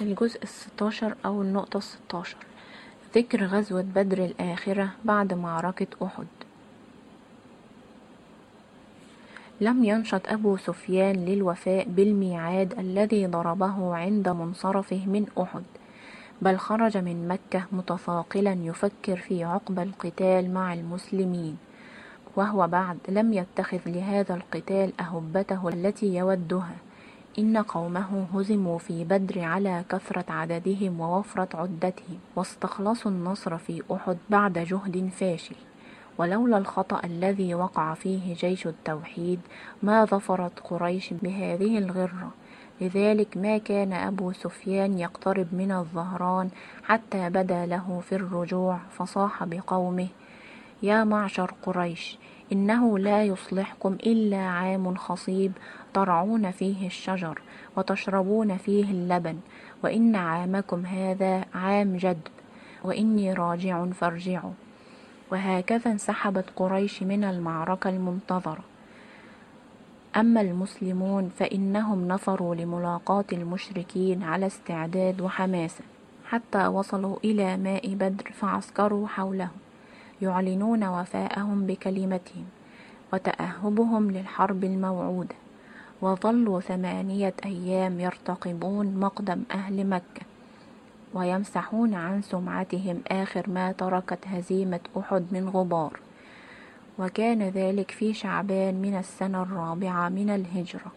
الجزء 16 أو النقطة 16. ذكر غزوة بدر الآخرة بعد معركة أحد. لم ينشط أبو سفيان للوفاء بالميعاد الذي ضربه عند منصرفه من أحد، بل خرج من مكة متثاقلا يفكر في عقب القتال مع المسلمين، وهو بعد لم يتخذ لهذا القتال أهبته التي يودها. إن قومه هزموا في بدر على كثرة عددهم ووفرة عدتهم، واستخلصوا النصر في أحد بعد جهد فاشل، ولولا الخطأ الذي وقع فيه جيش التوحيد ما ظفرت قريش بهذه الغرة. لذلك ما كان أبو سفيان يقترب من الظهران حتى بدا له في الرجوع، فصاح بقومه: يا معشر قريش، إنه لا يصلحكم إلا عام خصيب ترعون فيه الشجر وتشربون فيه اللبن، وإن عامكم هذا عام جدب، وإني راجع فارجعوا. وهكذا انسحبت قريش من المعركة المنتظرة. أما المسلمون فإنهم نفروا لملاقاة المشركين على استعداد وحماسة، حتى وصلوا إلى ماء بدر فعسكروا حولهم، يعلنون وفاءهم بكلمتهم وتأهبهم للحرب الموعودة. وظلوا 8 أيام يرتقبون مقدم أهل مكة، ويمسحون عن سمعتهم آخر ما تركت هزيمة أحد من غبار. وكان ذلك في شعبان من السنة 4 من الهجرة.